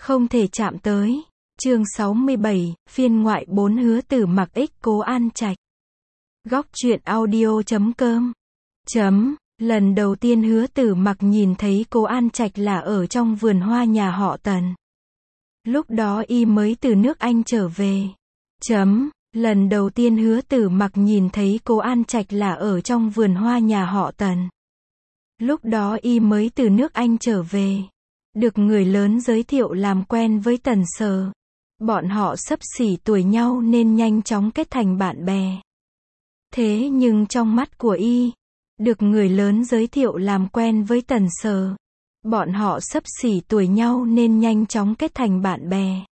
Không thể chạm tới. Chương 67, phiên ngoại 4 Hứa Tử Mặc x Cố An Trạch. Góc truyện audio.com. Lần đầu tiên Hứa Tử Mặc nhìn thấy Cố An Trạch là ở trong vườn hoa nhà họ Tần. Lúc đó y mới từ nước Anh trở về. Lần đầu tiên Hứa Tử Mặc nhìn thấy Cố An Trạch là ở trong vườn hoa nhà họ Tần. Lúc đó y mới từ nước Anh trở về. Được người lớn giới thiệu làm quen với Tần Sở. Bọn họ xấp xỉ tuổi nhau nên nhanh chóng kết thành bạn bè. Thế nhưng trong mắt của y, được người lớn giới thiệu làm quen với Tần Sở. Bọn họ xấp xỉ tuổi nhau nên nhanh chóng kết thành bạn bè.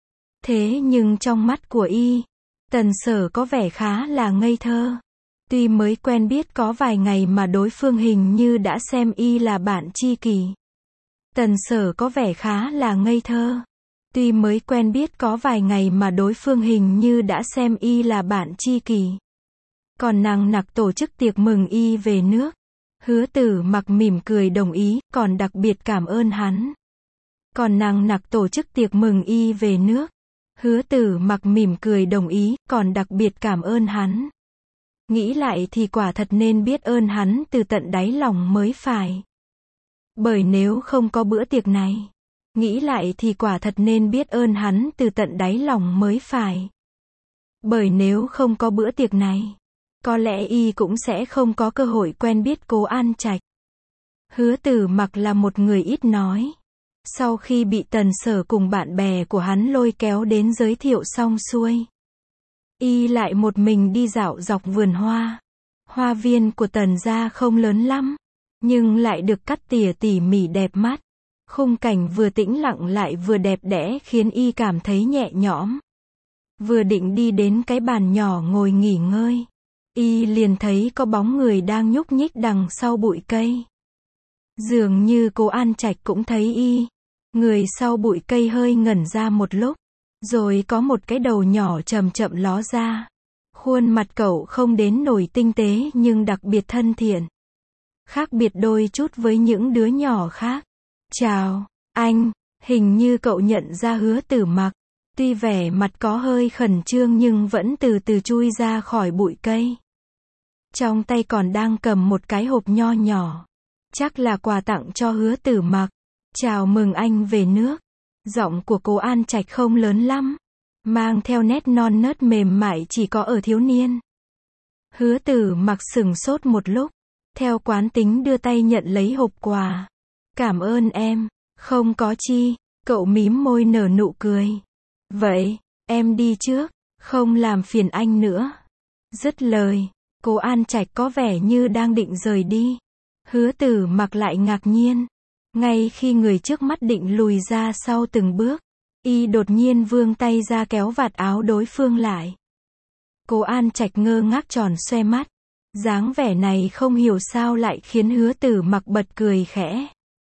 Thế nhưng trong mắt của y, Tần Sở có vẻ khá là ngây thơ. Tuy mới quen biết có vài ngày mà đối phương hình như đã xem y là bạn tri kỷ. Tần Sở có vẻ khá là ngây thơ. Tuy mới quen biết có vài ngày mà đối phương hình như đã xem y là bạn tri kỷ. Còn nằng nặc tổ chức tiệc mừng y về nước. Hứa Tử Mặc mỉm cười đồng ý, còn đặc biệt cảm ơn hắn. Còn nằng nặc tổ chức tiệc mừng y về nước. Hứa Tử Mặc mỉm cười đồng ý, còn đặc biệt cảm ơn hắn. Nghĩ lại thì quả thật nên biết ơn hắn từ tận đáy lòng mới phải. Bởi nếu không có bữa tiệc này, nghĩ lại thì quả thật nên biết ơn hắn từ tận đáy lòng mới phải. Bởi nếu không có bữa tiệc này, có lẽ y cũng sẽ không có cơ hội quen biết Cố An Trạch. Hứa Tử Mặc là một người ít nói. Sau khi bị Tần Sở cùng bạn bè của hắn lôi kéo đến giới thiệu xong xuôi, y lại một mình đi dạo dọc vườn hoa. Hoa viên của Tần gia không lớn lắm, nhưng lại được cắt tỉa tỉ mỉ đẹp mắt. Khung cảnh vừa tĩnh lặng lại vừa đẹp đẽ khiến y cảm thấy nhẹ nhõm. Vừa định đi đến cái bàn nhỏ ngồi nghỉ ngơi, y liền thấy có bóng người đang nhúc nhích đằng sau bụi cây. Dường như Cố An Trạch cũng thấy y. Người sau bụi cây hơi ngẩn ra một lúc, rồi có một cái đầu nhỏ chậm chậm ló ra. Khuôn mặt cậu không đến nổi tinh tế nhưng đặc biệt thân thiện. Khác biệt đôi chút với những đứa nhỏ khác. Chào, anh. Hình như cậu nhận ra Hứa Tử Mặc. Tuy vẻ mặt có hơi khẩn trương nhưng vẫn từ từ chui ra khỏi bụi cây. Trong tay còn đang cầm một cái hộp nho nhỏ. Chắc là quà tặng cho Hứa Tử Mặc. Chào mừng anh về nước. Giọng của Cố An Trạch không lớn lắm, mang theo nét non nớt mềm mại chỉ có ở thiếu niên. Hứa Tử Mặc sửng sốt một lúc, theo quán tính đưa tay nhận lấy hộp quà. Cảm ơn em. Không có chi. Cậu mím môi nở nụ cười. Vậy, em đi trước, không làm phiền anh nữa. Dứt lời, Cố An Trạch có vẻ như đang định rời đi. Hứa Tử Mặc lại ngạc nhiên. Ngay khi người trước mắt định lùi ra sau từng bước, y đột nhiên vươn tay ra kéo vạt áo đối phương lại. Cố An Trạch ngơ ngác tròn xoe mắt. Dáng vẻ này không hiểu sao lại khiến Hứa Tử Mặc bật cười khẽ.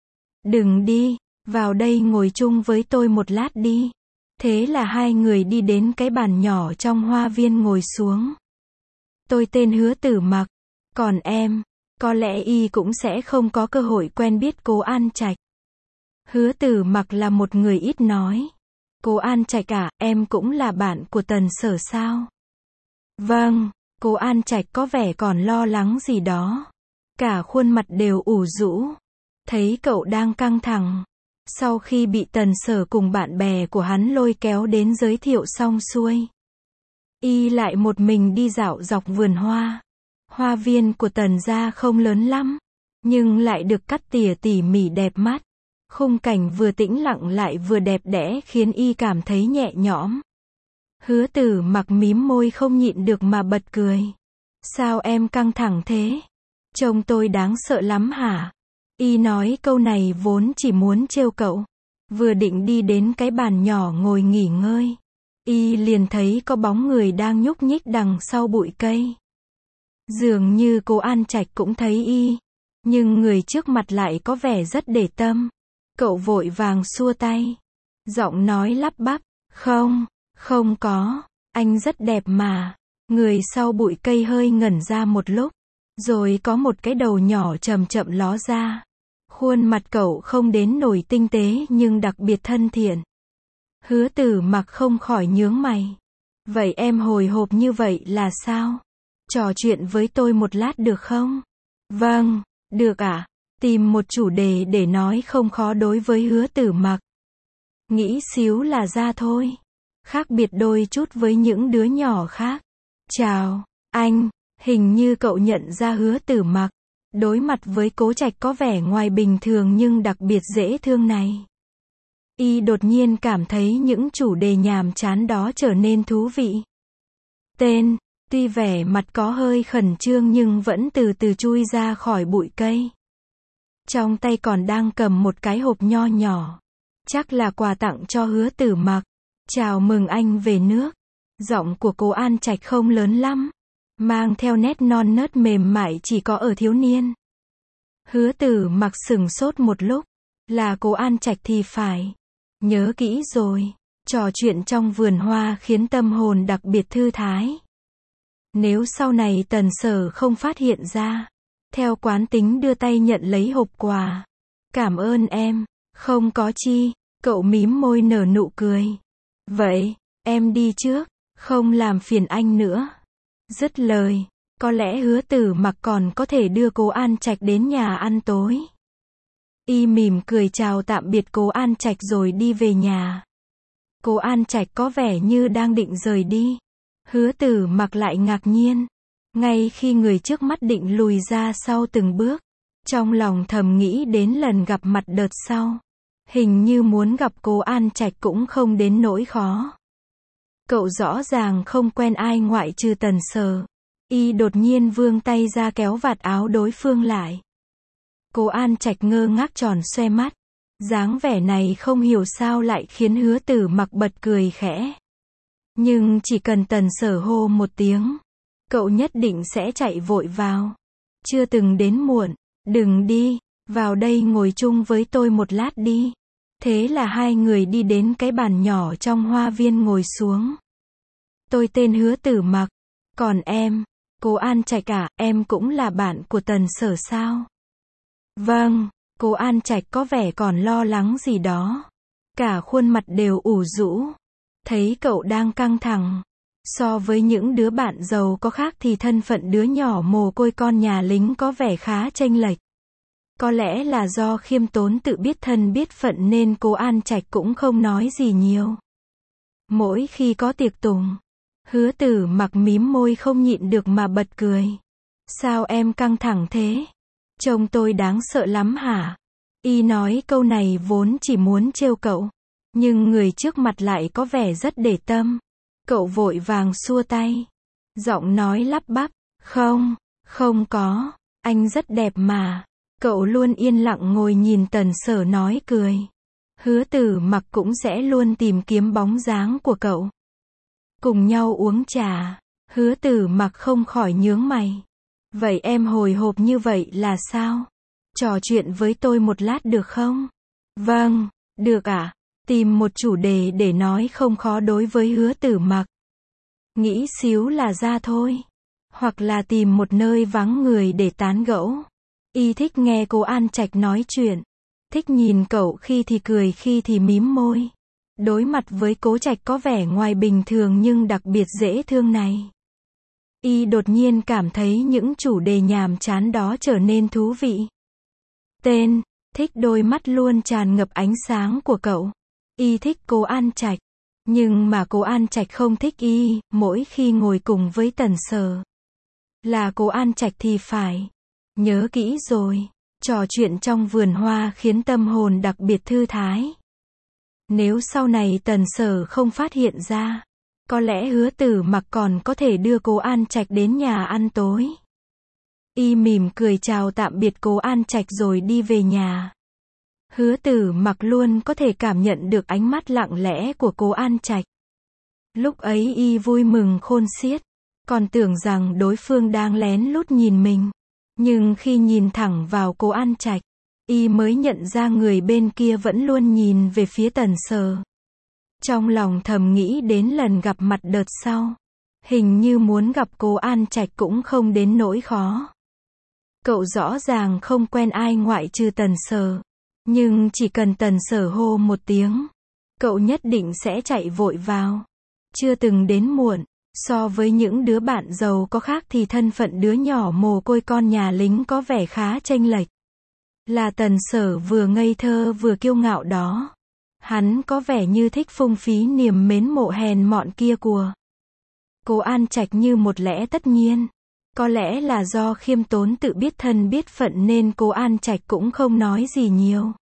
Đừng đi, vào đây ngồi chung với tôi một lát đi. Thế là hai người đi đến cái bàn nhỏ trong hoa viên ngồi xuống. Tôi tên Hứa Tử Mặc, còn em? Có lẽ y cũng sẽ không có cơ hội quen biết Cố An Trạch. Hứa Tử Mặc là một người ít nói. Cố An Trạch à, em cũng là bạn của Tần Sở sao? Vâng. Cố An Trạch có vẻ còn lo lắng gì đó. Cả khuôn mặt đều ủ rũ. Thấy cậu đang căng thẳng. Sau khi bị Tần Sở cùng bạn bè của hắn lôi kéo đến giới thiệu xong xuôi, y lại một mình đi dạo dọc vườn hoa. Hoa viên của Tần gia không lớn lắm, nhưng lại được cắt tỉa tỉ mỉ đẹp mắt. Khung cảnh vừa tĩnh lặng lại vừa đẹp đẽ khiến y cảm thấy nhẹ nhõm. Hứa Tử Mặc mím môi không nhịn được mà bật cười. Sao em căng thẳng thế? Trông tôi đáng sợ lắm hả? Y nói câu này vốn chỉ muốn trêu cậu. Vừa định đi đến cái bàn nhỏ ngồi nghỉ ngơi, y liền thấy có bóng người đang nhúc nhích đằng sau bụi cây. Dường như Cố An Trạch cũng thấy y, nhưng người trước mặt lại có vẻ rất để tâm. Cậu vội vàng xua tay, giọng nói lắp bắp, không có, anh rất đẹp mà. Người sau bụi cây hơi ngẩn ra một lúc, rồi có một cái đầu nhỏ chậm chậm ló ra. Khuôn mặt cậu không đến nổi tinh tế nhưng đặc biệt thân thiện. Hứa Tử Mặc không khỏi nhướng mày. Vậy em hồi hộp như vậy là sao? Trò chuyện với tôi một lát được không? Vâng, được ạ. Tìm một chủ đề để nói không khó đối với Hứa Tử Mặc. Nghĩ xíu là ra thôi. Khác biệt đôi chút với những đứa nhỏ khác. Chào, anh. Hình như cậu nhận ra Hứa Tử Mặc. Đối mặt với Cố Trạch có vẻ ngoài bình thường nhưng đặc biệt dễ thương này. Y đột nhiên cảm thấy những chủ đề nhàm chán đó trở nên thú vị. Tên, tuy vẻ mặt có hơi khẩn trương nhưng vẫn từ từ chui ra khỏi bụi cây. Trong tay còn đang cầm một cái hộp nho nhỏ. Chắc là quà tặng cho Hứa Tử Mặc. Chào mừng anh về nước. Giọng của Cố An Trạch không lớn lắm. Mang theo nét non nớt mềm mại chỉ có ở thiếu niên. Hứa Tử Mặc sửng sốt một lúc. Là Cố An Trạch thì phải. Nhớ kỹ rồi. Trò chuyện trong vườn hoa khiến tâm hồn đặc biệt thư thái. Nếu sau này Tần Sở không phát hiện ra. Theo quán tính đưa tay nhận lấy hộp quà. Cảm ơn em. Không có chi. Cậu mím môi nở nụ cười. Vậy, em đi trước. Không làm phiền anh nữa. Dứt lời. Có lẽ Hứa Tử Mặc còn có thể đưa Cố An Trạch đến nhà ăn tối. Y mỉm cười chào tạm biệt Cố An Trạch rồi đi về nhà. Cố An Trạch có vẻ như đang định rời đi. Hứa Tử Mặc lại ngạc nhiên. Ngay khi người trước mắt định lùi ra sau từng bước. Trong lòng thầm nghĩ đến lần gặp mặt đợt sau. Hình như muốn gặp Cố An Trạch cũng không đến nỗi khó. Cậu rõ ràng không quen ai ngoại trừ Tần Sở. Y đột nhiên vươn tay ra kéo vạt áo đối phương lại. Cố An Trạch ngơ ngác tròn xoe mắt. Dáng vẻ này không hiểu sao lại khiến Hứa Tử Mặc bật cười khẽ. Nhưng chỉ cần Tần Sở hô một tiếng, cậu nhất định sẽ chạy vội vào. Chưa từng đến muộn. Đừng đi, vào đây ngồi chung với tôi một lát đi. Thế là hai người đi đến cái bàn nhỏ trong hoa viên ngồi xuống. Tôi tên Hứa Tử Mặc. Còn em? Cố An Trạch à, em cũng là bạn của Tần Sở sao? Vâng, Cố An Trạch có vẻ còn lo lắng gì đó. Cả khuôn mặt đều ủ rũ. Thấy cậu đang căng thẳng. So với những đứa bạn giàu có khác thì thân phận đứa nhỏ mồ côi con nhà lính có vẻ khá chênh lệch. Có lẽ là do khiêm tốn tự biết thân biết phận nên Cố An Trạch cũng không nói gì nhiều. Mỗi khi có tiệc tùng, Hứa Tử Mặc mím môi không nhịn được mà bật cười. Sao em căng thẳng thế? Trông tôi đáng sợ lắm hả? Y nói câu này vốn chỉ muốn trêu cậu. Nhưng người trước mặt lại có vẻ rất để tâm. Cậu vội vàng xua tay. Giọng nói lắp bắp. Không, không có. Anh rất đẹp mà. Cậu luôn yên lặng ngồi nhìn Tần Sở nói cười. Hứa Tử Mặc cũng sẽ luôn tìm kiếm bóng dáng của cậu. Cùng nhau uống trà. Hứa Tử Mặc không khỏi nhướng mày. Vậy em hồi hộp như vậy là sao? Trò chuyện với tôi một lát được không? Vâng, được ạ. Tìm một chủ đề để nói không khó đối với Hứa Tử Mặc. Nghĩ xíu là ra thôi. Hoặc là tìm một nơi vắng người để tán gẫu. Y thích nghe Cố An Trạch nói chuyện. Thích nhìn cậu khi thì cười khi thì mím môi. Đối mặt với Cố Trạch có vẻ ngoài bình thường nhưng đặc biệt dễ thương này. Y đột nhiên cảm thấy những chủ đề nhàm chán đó trở nên thú vị. Tên, thích đôi mắt luôn tràn ngập ánh sáng của cậu. Y thích Cố An Trạch. Nhưng mà Cố An Trạch không thích Y, mỗi khi ngồi cùng với Tần Sở. Là Cố An Trạch thì phải. Nhớ kỹ rồi. Trò chuyện trong vườn hoa khiến tâm hồn đặc biệt thư thái. Nếu sau này Tần Sở không phát hiện ra, có lẽ Hứa Tử Mặc còn có thể đưa Cố An Trạch đến nhà ăn tối. Y mỉm cười chào tạm biệt Cố An Trạch rồi đi về nhà. Hứa Tử Mặc luôn có thể cảm nhận được ánh mắt lặng lẽ của Cố An Trạch. Lúc ấy Y vui mừng khôn xiết, còn tưởng rằng đối phương đang lén lút nhìn mình. Nhưng khi nhìn thẳng vào Cố An Trạch, Y mới nhận ra người bên kia vẫn luôn nhìn về phía Tần Sở. Trong lòng thầm nghĩ đến lần gặp mặt đợt sau. Hình như muốn gặp Cố An Trạch cũng không đến nỗi khó. Cậu rõ ràng không quen ai ngoại trừ Tần Sở. Nhưng chỉ cần Tần Sở hô một tiếng, Cậu nhất định sẽ chạy vội vào. Chưa từng đến muộn. So với những đứa bạn giàu có khác thì thân phận đứa nhỏ mồ côi con nhà lính có vẻ khá chênh lệch. Là Tần Sở vừa ngây thơ vừa kiêu ngạo đó. Hắn có vẻ như thích phung phí niềm mến mộ hèn mọn kia của Cố An Trạch như một lẽ tất nhiên. Có lẽ là do khiêm tốn tự biết thân biết phận nên Cố An Trạch cũng không nói gì nhiều.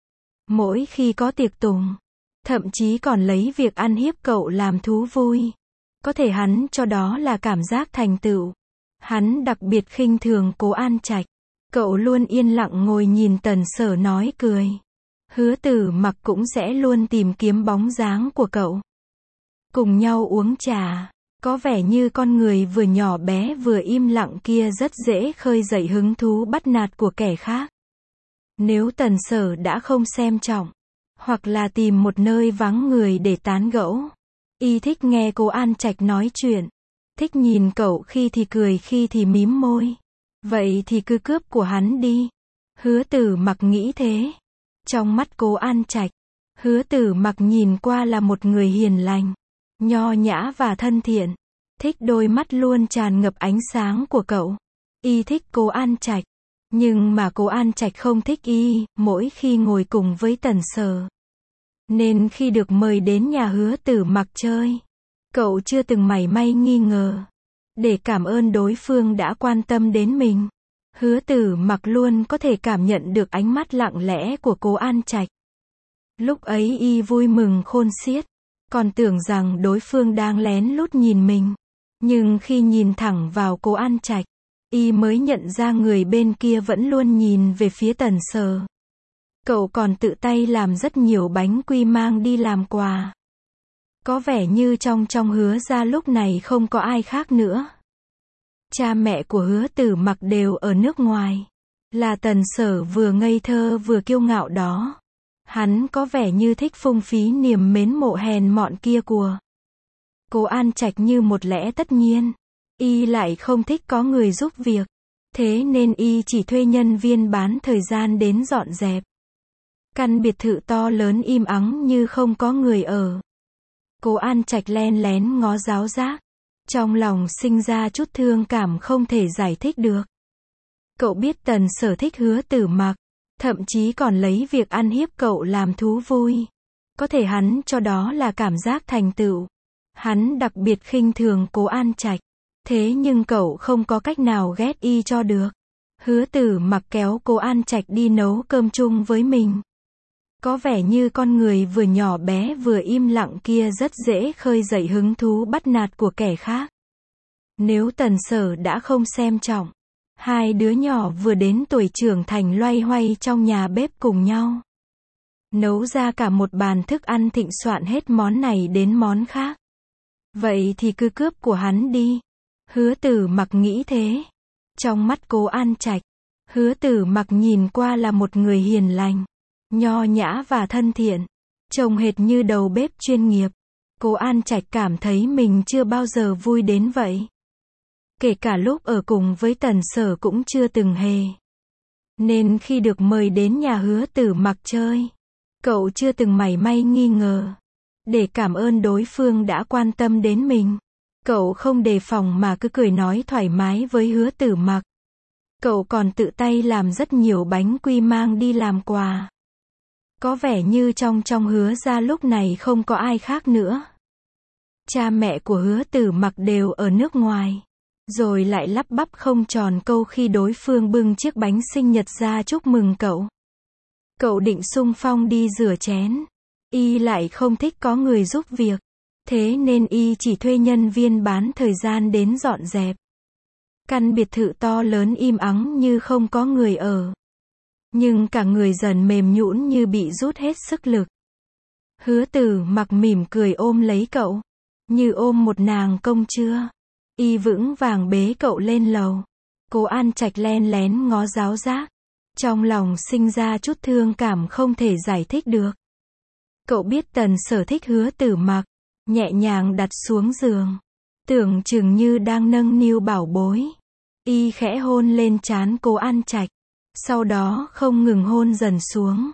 Mỗi khi có tiệc tùng, thậm chí còn lấy việc ăn hiếp cậu làm thú vui. Có thể hắn cho đó là cảm giác thành tựu. Hắn đặc biệt khinh thường Cố An Trạch. Cậu luôn yên lặng ngồi nhìn Tần Sở nói cười. Hứa Tử Mặc cũng sẽ luôn tìm kiếm bóng dáng của cậu. Cùng nhau uống trà. Có vẻ như con người vừa nhỏ bé vừa im lặng kia rất dễ khơi dậy hứng thú bắt nạt của kẻ khác. Nếu Tần Sở đã không xem trọng, hoặc là tìm một nơi vắng người để tán gẫu, y thích nghe Cố An Trạch nói chuyện, thích nhìn cậu khi thì cười khi thì mím môi. Vậy thì cứ cướp của hắn đi. Hứa Tử Mặc nghĩ thế. Trong mắt Cố An Trạch, Hứa Tử Mặc nhìn qua là một người hiền lành, nho nhã và thân thiện. Thích đôi mắt luôn tràn ngập ánh sáng của cậu. Y thích Cố An Trạch. Nhưng mà Cố An Trạch không thích y, mỗi khi ngồi cùng với Tần Sở. Nên khi được mời đến nhà Hứa Tử Mặc chơi, cậu chưa từng mảy may nghi ngờ. Để cảm ơn đối phương đã quan tâm đến mình, Hứa Tử Mặc luôn có thể cảm nhận được ánh mắt lặng lẽ của Cố An Trạch. Lúc ấy y vui mừng khôn xiết, còn tưởng rằng đối phương đang lén lút nhìn mình. Nhưng khi nhìn thẳng vào Cố An Trạch, y mới nhận ra người bên kia vẫn luôn nhìn về phía Tần Sở. Cậu còn tự tay làm rất nhiều bánh quy mang đi làm quà. Có vẻ như trong Hứa gia lúc này không có ai khác nữa. Cha mẹ của Hứa Tử Mặc đều ở nước ngoài. Là Tần Sở vừa ngây thơ vừa kiêu ngạo đó. Hắn có vẻ như thích phung phí niềm mến mộ hèn mọn kia của Cố An Trạch như một lẽ tất nhiên. Y lại không thích có người giúp việc. Thế nên y chỉ thuê nhân viên bán thời gian đến dọn dẹp. Căn biệt thự to lớn im ắng như không có người ở. Cố An Trạch len lén ngó giáo giác. Trong lòng sinh ra chút thương cảm không thể giải thích được. Cậu biết Tần Sở thích Hứa Tử Mặc, thậm chí còn lấy việc ăn hiếp cậu làm thú vui. Có thể hắn cho đó là cảm giác thành tựu. Hắn đặc biệt khinh thường Cố An Trạch. Thế nhưng cậu không có cách nào ghét y cho được. Hứa Tử Mặc kéo Cố An Trạch đi nấu cơm chung với mình. Có vẻ như con người vừa nhỏ bé vừa im lặng kia rất dễ khơi dậy hứng thú bắt nạt của kẻ khác. Nếu Tần Sở đã không xem trọng, hai đứa nhỏ vừa đến tuổi trưởng thành loay hoay trong nhà bếp cùng nhau. Nấu ra cả một bàn thức ăn thịnh soạn hết món này đến món khác. Vậy thì cứ cướp của hắn đi. Hứa Tử Mặc nghĩ thế. Trong mắt Cố An Trạch, Hứa Tử Mặc nhìn qua là một người hiền lành, nho nhã và thân thiện, trông hệt như đầu bếp chuyên nghiệp. Cố An Trạch cảm thấy mình chưa bao giờ vui đến vậy. Kể cả lúc ở cùng với Tần Sở cũng chưa từng hề. Nên khi được mời đến nhà Hứa Tử Mặc chơi, cậu chưa từng mảy may nghi ngờ. Để cảm ơn đối phương đã quan tâm đến mình, cậu không đề phòng mà cứ cười nói thoải mái với Hứa Tử Mặc. Cậu còn tự tay làm rất nhiều bánh quy mang đi làm quà. Có vẻ như trong Hứa gia lúc này không có ai khác nữa. Cha mẹ của Hứa Tử Mặc đều ở nước ngoài. Rồi lại lắp bắp không tròn câu khi đối phương bưng chiếc bánh sinh nhật ra chúc mừng cậu. Cậu định xung phong đi rửa chén. Y lại không thích có người giúp việc. Thế nên y chỉ thuê nhân viên bán thời gian đến dọn dẹp. Căn biệt thự to lớn im ắng như không có người ở. Nhưng cả người dần mềm nhũn như bị rút hết sức lực. Hứa Tử Mặc mỉm cười ôm lấy cậu, như ôm một nàng công chúa. Y vững vàng bế cậu lên lầu. Cố An Trạch len lén ngó giáo giác. Trong lòng sinh ra chút thương cảm không thể giải thích được. Cậu biết Tần Sở thích Hứa Tử Mặc, nhẹ nhàng đặt xuống giường. Tưởng chừng như đang nâng niu bảo bối. Y khẽ hôn lên trán Cố An Trạch. Sau đó không ngừng hôn dần xuống.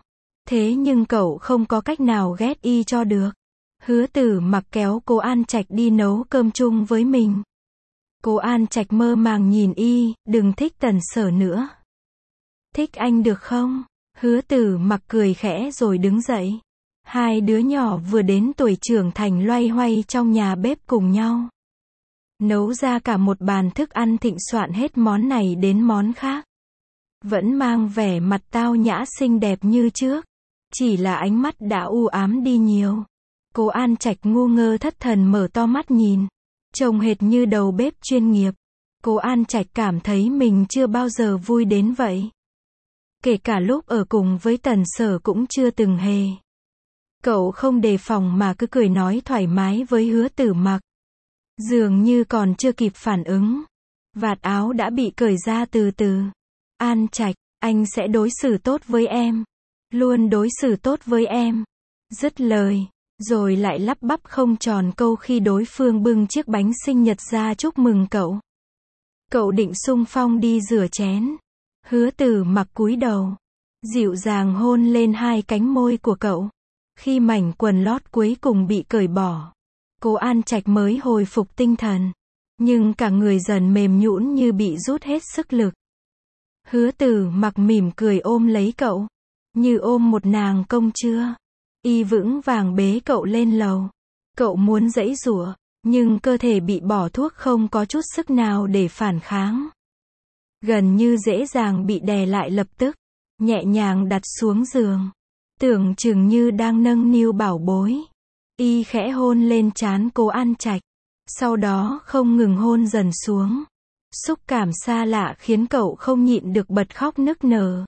Thế nhưng cậu không có cách nào ghét y cho được. Hứa Tử Mặc kéo Cố An Trạch đi nấu cơm chung với mình. Cố An Trạch mơ màng nhìn y, đừng thích Tần Sở nữa. Thích anh được không? Hứa Tử Mặc cười khẽ rồi đứng dậy. Hai đứa nhỏ vừa đến tuổi trưởng thành loay hoay trong nhà bếp cùng nhau. Nấu ra cả một bàn thức ăn thịnh soạn hết món này đến món khác. Vẫn mang vẻ mặt tao nhã xinh đẹp như trước. Chỉ là ánh mắt đã u ám đi nhiều. Cố An Trạch ngu ngơ thất thần mở to mắt nhìn. Trông hệt như đầu bếp chuyên nghiệp. Cố An Trạch cảm thấy mình chưa bao giờ vui đến vậy. Kể cả lúc ở cùng với Tần Sở cũng chưa từng hề. Cậu không đề phòng mà cứ cười nói thoải mái với Hứa Tử Mặc. Dường như còn chưa kịp phản ứng. Vạt áo đã bị cởi ra từ từ. An Trạch, anh sẽ đối xử tốt với em. Luôn đối xử tốt với em. Dứt lời. Rồi lại lắp bắp không tròn câu khi đối phương bưng chiếc bánh sinh nhật ra chúc mừng cậu. Cậu định xung phong đi rửa chén. Hứa Tử Mặc cúi đầu. Dịu dàng hôn lên hai cánh môi của cậu. Khi mảnh quần lót cuối cùng bị cởi bỏ. Cố An Trạch mới hồi phục tinh thần. Nhưng cả người dần mềm nhũn như bị rút hết sức lực. Hứa Tử Mặc mỉm cười ôm lấy cậu. Như ôm một nàng công chúa. Y vững vàng bế cậu lên lầu. Cậu muốn giãy giụa, nhưng cơ thể bị bỏ thuốc không có chút sức nào để phản kháng. Gần như dễ dàng bị đè lại lập tức. Nhẹ nhàng đặt xuống giường. Tưởng chừng như đang nâng niu bảo bối. Y khẽ hôn lên trán Cố An Trạch. Sau đó không ngừng hôn dần xuống. Xúc cảm xa lạ khiến cậu không nhịn được bật khóc nức nở.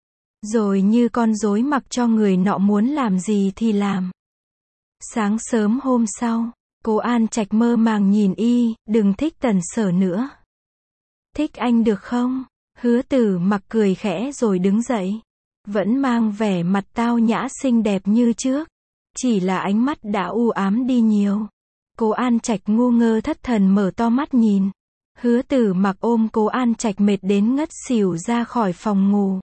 Rồi như con rối mặc cho người nọ muốn làm gì thì làm. Sáng sớm hôm sau, Cố An Trạch mơ màng nhìn y, đừng thích Tần Sở nữa. Thích anh được không? Hứa Tử Mặc cười khẽ rồi đứng dậy. Vẫn mang vẻ mặt tao nhã xinh đẹp như trước. Chỉ là ánh mắt đã u ám đi nhiều. Cố An Trạch ngu ngơ thất thần mở to mắt nhìn. Hứa Tử Mặc ôm Cố An Trạch mệt đến ngất xỉu ra khỏi phòng ngủ.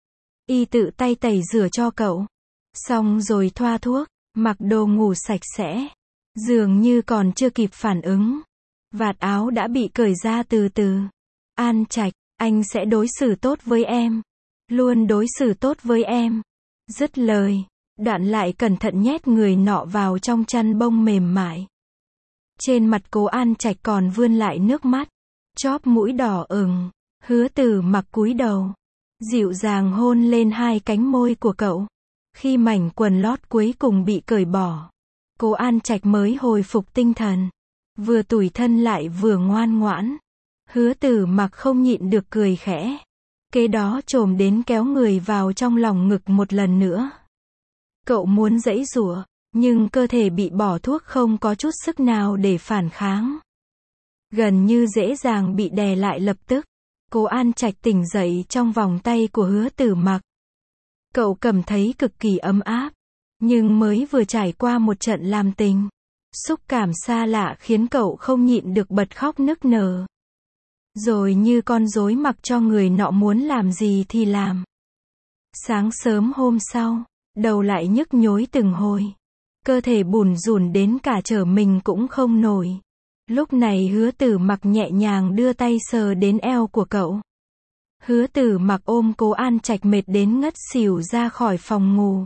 Y tự tay tẩy rửa cho cậu. Xong rồi thoa thuốc, mặc đồ ngủ sạch sẽ. Dường như còn chưa kịp phản ứng. Vạt áo đã bị cởi ra từ từ. An Trạch, anh sẽ đối xử tốt với em. Luôn đối xử tốt với em. Dứt lời, đoạn lại cẩn thận nhét người nọ vào trong chăn bông mềm mại. Trên mặt Cố An Trạch còn vươn lại nước mắt. Chóp mũi đỏ ửng. Hứa Tử Mặc cúi đầu. Dịu dàng hôn lên hai cánh môi của cậu. Khi mảnh quần lót cuối cùng bị cởi bỏ. Cố An Trạch mới hồi phục tinh thần. Vừa tủi thân lại vừa ngoan ngoãn. Hứa Tử Mặc không nhịn được cười khẽ. Kế đó chồm đến kéo người vào trong lòng ngực một lần nữa. Cậu muốn giãy giụa, nhưng cơ thể bị bỏ thuốc không có chút sức nào để phản kháng. Gần như dễ dàng bị đè lại lập tức. Cố An Trạch tỉnh dậy trong vòng tay của Hứa Tử Mặc. Cậu cảm thấy cực kỳ ấm áp. Nhưng mới vừa trải qua một trận làm tình. Xúc cảm xa lạ khiến cậu không nhịn được bật khóc nức nở. Rồi như con rối mặc cho người nọ muốn làm gì thì làm. Sáng sớm hôm sau, đầu lại nhức nhối từng hồi. Cơ thể bủn rủn đến cả trở mình cũng không nổi. Lúc này Hứa Tử Mặc nhẹ nhàng đưa tay sờ đến eo của cậu. Hứa Tử Mặc ôm Cố An Trạch mệt đến ngất xỉu ra khỏi phòng ngủ.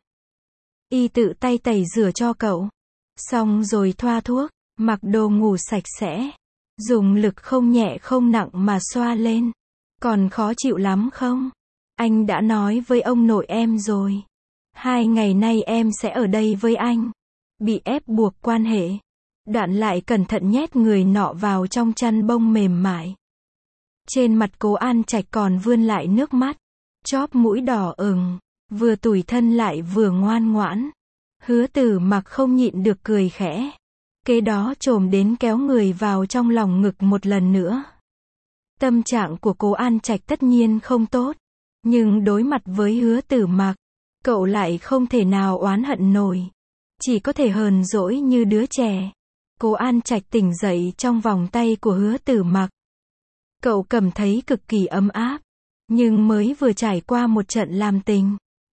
Y tự tay tẩy rửa cho cậu. Xong rồi thoa thuốc, mặc đồ ngủ sạch sẽ. Dùng lực không nhẹ không nặng mà xoa lên. Còn khó chịu lắm không? Anh đã nói với ông nội em rồi. 2 ngày nay em sẽ ở đây với anh. Bị ép buộc quan hệ. Đoạn lại cẩn thận nhét người nọ vào trong chăn bông mềm mại. Trên mặt Cố An Trạch còn vươn lại nước mắt. Chóp mũi đỏ ửng. Vừa tủi thân lại vừa ngoan ngoãn. Hứa Tử Mặc không nhịn được cười khẽ. Kế đó chồm đến kéo người vào trong lòng ngực một lần nữa. Tâm trạng của Cố An Trạch tất nhiên không tốt. Nhưng đối mặt với Hứa Tử Mặc, cậu lại không thể nào oán hận nổi. Chỉ có thể hờn dỗi như đứa trẻ. Cố An Trạch tỉnh dậy trong vòng tay của Hứa Tử Mặc. Cậu cảm thấy cực kỳ ấm áp. Nhưng mới vừa trải qua một trận làm tình.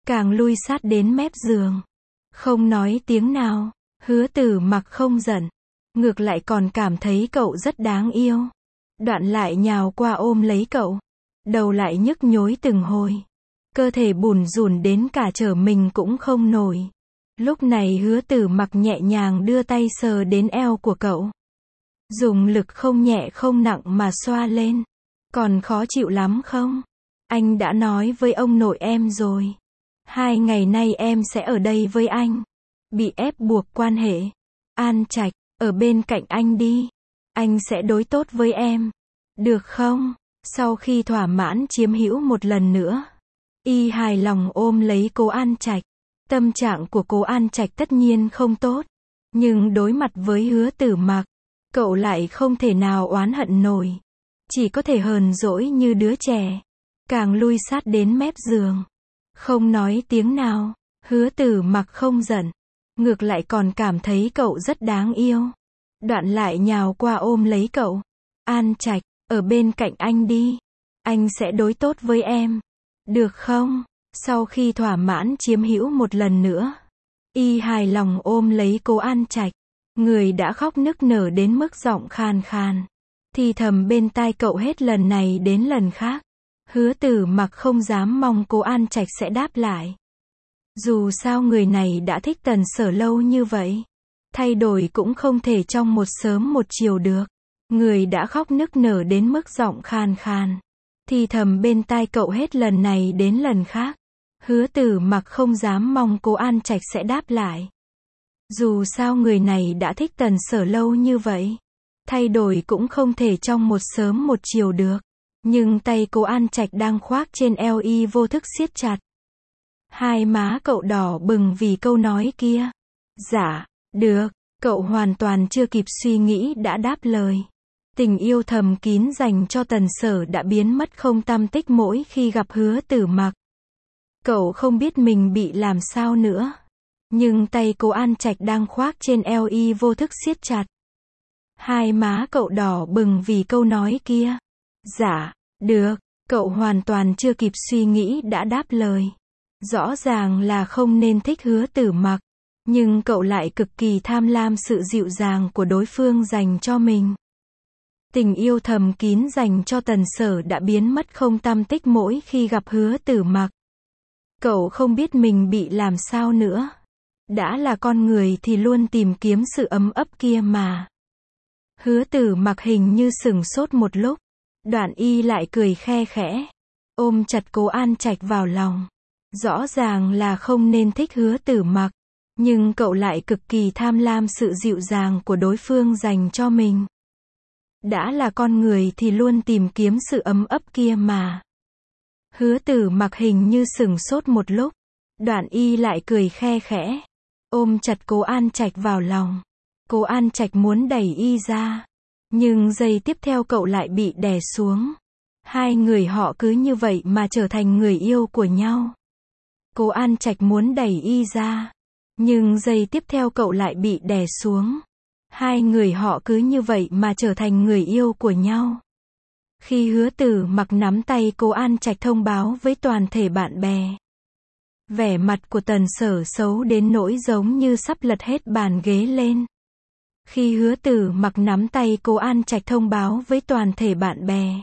càng lui sát đến mép giường. Không nói tiếng nào, Hứa Tử Mặc không giận, ngược lại còn cảm thấy cậu rất đáng yêu. Đoạn lại nhào qua ôm lấy cậu, đầu lại nhức nhối từng hồi. Cơ thể bủn rủn đến cả trở mình cũng không nổi. Lúc này Hứa Tử Mặc nhẹ nhàng đưa tay sờ đến eo của cậu. Dùng lực không nhẹ không nặng mà xoa lên. Còn khó chịu lắm không? Anh đã nói với ông nội em rồi. 2 ngày nay em sẽ ở đây với anh. Bị ép buộc quan hệ. An Trạch, ở bên cạnh anh đi. Anh sẽ đối tốt với em. Được không? Sau khi thỏa mãn chiếm hữu một lần nữa, y hài lòng ôm lấy Cố An Trạch. Tâm trạng của Cố An Trạch tất nhiên không tốt. Nhưng đối mặt với Hứa Tử Mặc, cậu lại không thể nào oán hận nổi. Chỉ có thể hờn dỗi như đứa trẻ. Càng lui sát đến mép giường. Không nói tiếng nào, Hứa Tử Mặc không giận. Ngược lại còn cảm thấy cậu rất đáng yêu. Đoạn lại nhào qua ôm lấy cậu. An Trạch, ở bên cạnh anh đi. Anh sẽ đối tốt với em. Được không? Sau khi thỏa mãn chiếm hữu một lần nữa, y hài lòng ôm lấy Cố An Trạch. Người đã khóc nức nở đến mức giọng khàn khàn. Thì thầm bên tai cậu hết lần này đến lần khác. Hứa Tử Mặc không dám mong Cố An Trạch sẽ đáp lại. Dù sao người này đã thích Tần Sở lâu như vậy. Thay đổi cũng không thể trong một sớm một chiều được. Người đã khóc nức nở đến mức giọng khàn khàn. Thì thầm bên tai cậu hết lần này đến lần khác. Hứa Tử Mặc không dám mong Cố An Trạch sẽ đáp lại. Dù sao người này đã thích Tần Sở lâu như vậy. Thay đổi cũng không thể trong một sớm một chiều được. Nhưng tay Cố An Trạch đang khoác trên eo y vô thức siết chặt. Hai má cậu đỏ bừng vì câu nói kia. Dạ, được, cậu hoàn toàn chưa kịp suy nghĩ đã đáp lời. Tình yêu thầm kín dành cho Tần Sở đã biến mất không tăm tích mỗi khi gặp Hứa Tử Mặc. Cậu không biết mình bị làm sao nữa. Nhưng tay Cố An Trạch đang khoác trên eo y vô thức siết chặt. Hai má cậu đỏ bừng vì câu nói kia. Dạ, được, cậu hoàn toàn chưa kịp suy nghĩ đã đáp lời. Rõ ràng là không nên thích Hứa Tử Mặc. Nhưng cậu lại cực kỳ tham lam sự dịu dàng của đối phương dành cho mình. Tình yêu thầm kín dành cho Tần Sở đã biến mất không tăm tích mỗi khi gặp Hứa Tử Mặc. Cậu không biết mình bị làm sao nữa. Đã là con người thì luôn tìm kiếm sự ấm ấp kia mà. Hứa Tử Mặc hình như sửng sốt một lúc. Đoạn y lại cười khe khẽ. Ôm chặt Cố An Trạch vào lòng. Rõ ràng là không nên thích Hứa Tử Mặc. Nhưng cậu lại cực kỳ tham lam sự dịu dàng của đối phương dành cho mình. Đã là con người thì luôn tìm kiếm sự ấm ấp kia mà. Hứa Tử Mặc hình như sửng sốt một lúc. Đoạn y lại cười khe khẽ. Ôm chặt Cố An Trạch vào lòng. Cố An Trạch muốn đẩy y ra. Nhưng giây tiếp theo cậu lại bị đè xuống. Hai người họ cứ như vậy mà trở thành người yêu của nhau. Cố An Trạch muốn đẩy y ra. Nhưng giây tiếp theo cậu lại bị đè xuống. Hai người họ cứ như vậy mà trở thành người yêu của nhau. Khi Hứa Tử Mặc nắm tay Cố An Trạch thông báo với toàn thể bạn bè. Vẻ mặt của Tần Sở xấu đến nỗi giống như sắp lật hết bàn ghế lên. Khi Hứa Tử Mặc nắm tay Cố An Trạch thông báo với toàn thể bạn bè.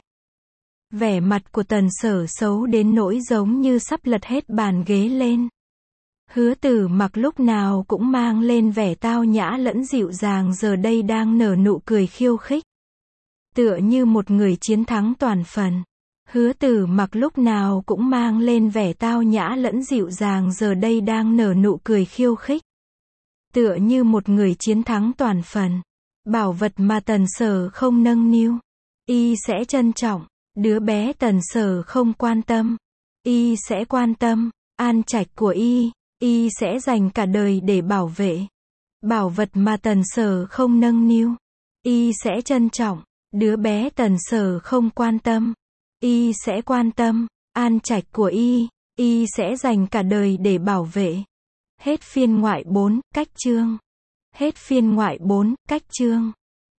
Vẻ mặt của Tần Sở xấu đến nỗi giống như sắp lật hết bàn ghế lên. Hứa Tử Mặc lúc nào cũng mang lên vẻ tao nhã lẫn dịu dàng giờ đây đang nở nụ cười khiêu khích. Tựa như một người chiến thắng toàn phần. Hứa Tử Mặc lúc nào cũng mang lên vẻ tao nhã lẫn dịu dàng giờ đây đang nở nụ cười khiêu khích. Tựa như một người chiến thắng toàn phần. Bảo vật mà Tần Sở không nâng niu, y sẽ trân trọng. Đứa bé Tần Sở không quan tâm, y sẽ quan tâm. An Trạch của y sẽ dành cả đời để bảo vệ. Bảo vật mà Tần Sở không nâng niu, y sẽ trân trọng. Đứa bé Tần Sở không quan tâm, y sẽ quan tâm. An Trạch của y sẽ dành cả đời để bảo vệ. Hết phiên ngoại 4, cách chương. Hết phiên ngoại 4, cách chương.